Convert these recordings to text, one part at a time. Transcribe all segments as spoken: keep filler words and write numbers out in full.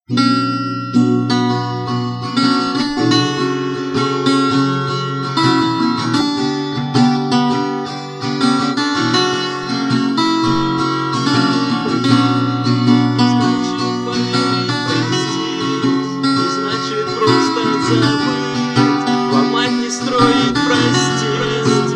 Ломать, не строить, простить.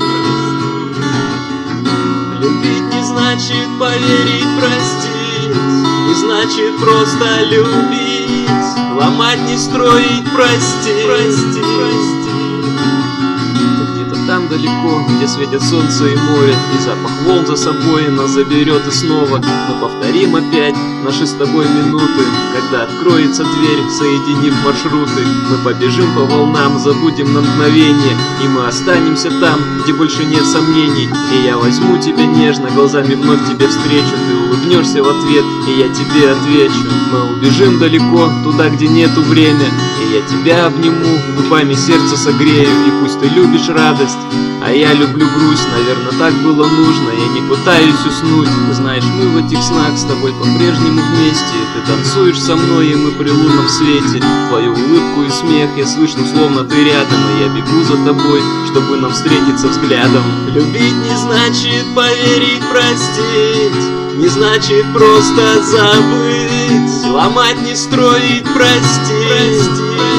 Любить не значит поверить, простить. Не значит просто любить. Ломать, не строить, простить. Прости, прости. Ты где-то там далеко, где светит солнце и море, и запах волн за собой нас заберет и снова. Мы повторим опять наши с тобой минуты, когда откроется дверь, соединив маршруты. Мы побежим по волнам, забудем на мгновение, и мы останемся там, где больше нет сомнений. И я возьму тебя нежно, глазами вновь тебе встречу. Ты улыбнешься в ответ, и я тебе отвечу. Мы убежим далеко, туда, где нету время, и я тебя обниму, губами сердце согрею. И пусть ты любишь радость, а я люблю грусть. Наверное, так было нужно, я не пытаюсь уснуть. Ты знаешь, мы в этих снах с тобой по-прежнему вместе. Ты танцуешь со мной, и мы при лунном свете. Твою улыбку и смех я слышу, словно ты рядом. И я бегу за тобой, чтобы нам встретиться взглядом. Любить не значит поверить, простить. Не значит просто забыть. Ломать, не строить, простить.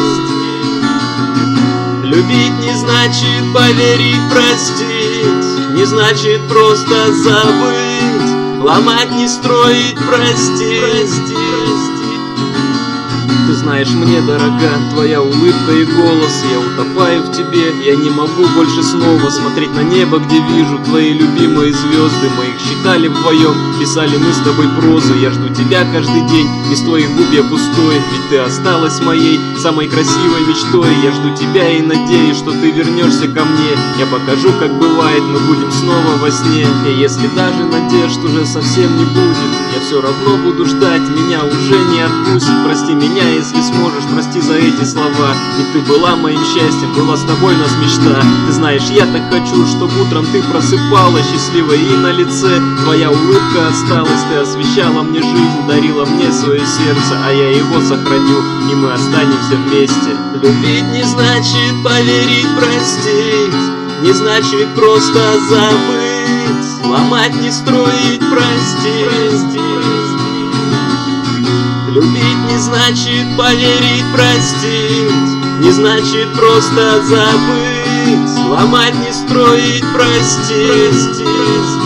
Любить не значит поверить, простить. Не значит просто забыть. Ломать, не строить, простить. Ты знаешь, мне дорога твоя улыбка и голос. Я утопаю в тебе, я не могу больше снова смотреть на небо, где вижу твои любимые звезды. Мы их считали вдвоем, писали мы с тобой прозу. Я жду тебя каждый день, без твоих губ я пустой. Ведь ты осталась моей самой красивой мечтой. Я жду тебя и надеюсь, что ты вернешься ко мне. Я покажу, как бывает, мы будем снова во сне. И если даже надежд уже совсем не будет, я все равно буду ждать, меня уже не отпустит. Прости меня, если сможешь, прости за эти слова. Ведь ты была моим счастьем, была с тобой у нас мечта. Ты знаешь, я так хочу, чтобы утром ты просыпалась счастливой, и на лице твоя улыбка осталась. Ты освещала мне жизнь, дарила мне свое сердце, а я его сохраню, и мы останемся вместе. Любить не значит поверить, простить. Не значит просто забыть. Ломать, не строить, простить. Любить не значит поверить, простить. Не значит просто забыть. Ломать, не строить, простить.